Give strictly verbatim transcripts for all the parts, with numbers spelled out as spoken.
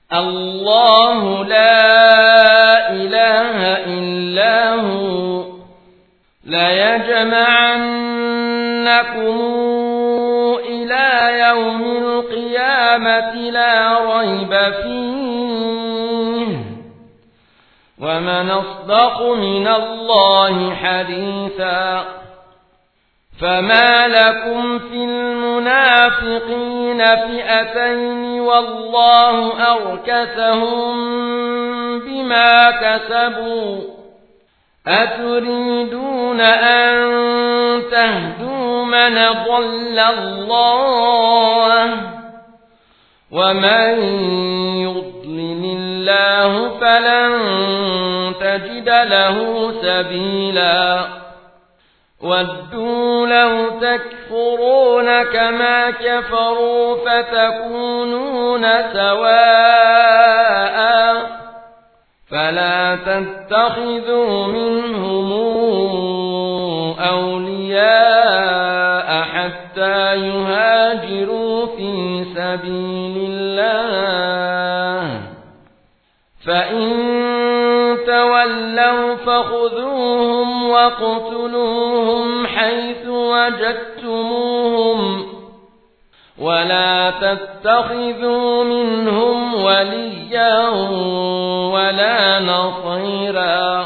الله لا إله إلا هو ليجمعنكم إلى يوم القيامة لا ريب فيه ومن أصدق من الله حديثا فما لكم في المنافقين فئتين والله أركسهم بما كسبوا أتريدون أن تهدوا من ضل الله ومن يضلل الله فلن تجد له سبيلا ودوا لو تكفرون كما كفروا فتكونون سواء فلا تتخذوا منهم أولياء حتى يهاجروا في سبيل الله فإن تولوا فخذوهم واقتلوهم حيث وجدتموهم ولا تتخذوا منهم وليا ولا نصيرا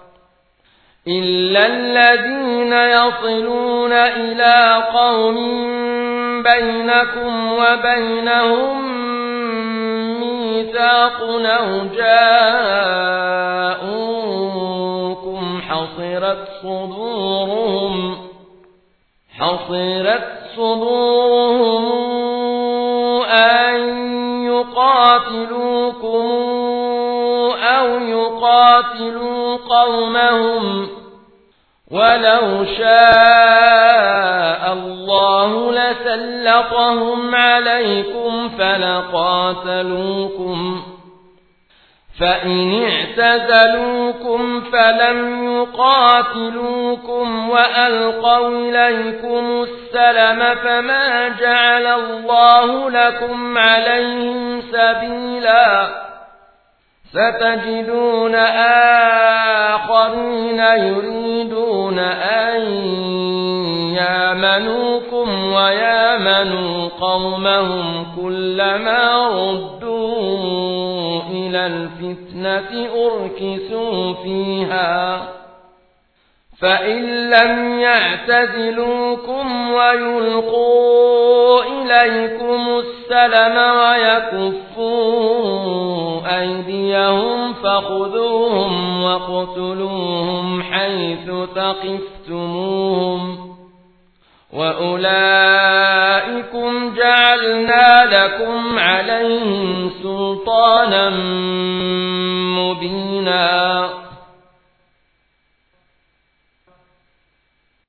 إلا الذين يصلون إلى قوم بينكم وبينهم ميثاق أو جاءوكم حصرت صدورهم حصرت صدورهم أن يقاتلوكم أو يقاتلوا قومهم ولو شاء الله لسلطهم عليكم فلقاتلوكم فإن اعتزلوكم فلم يقاتلوكم وألقوا إليكم السلم فما جعل الله لكم عليهم سبيلا ستجدون آخرين يريدون أن يامنوكم ويامنوا قومهم كلما ردوا إلى الفتنة أركسوا فيها فإن لم يعتزلوكم ويلقوا إليكم السلم ويكفوا أيديهم فخذوهم واقتلوهم حيث ثقفتموهم وأولئكم جعلنا لكم عليهم سلطانا مبينا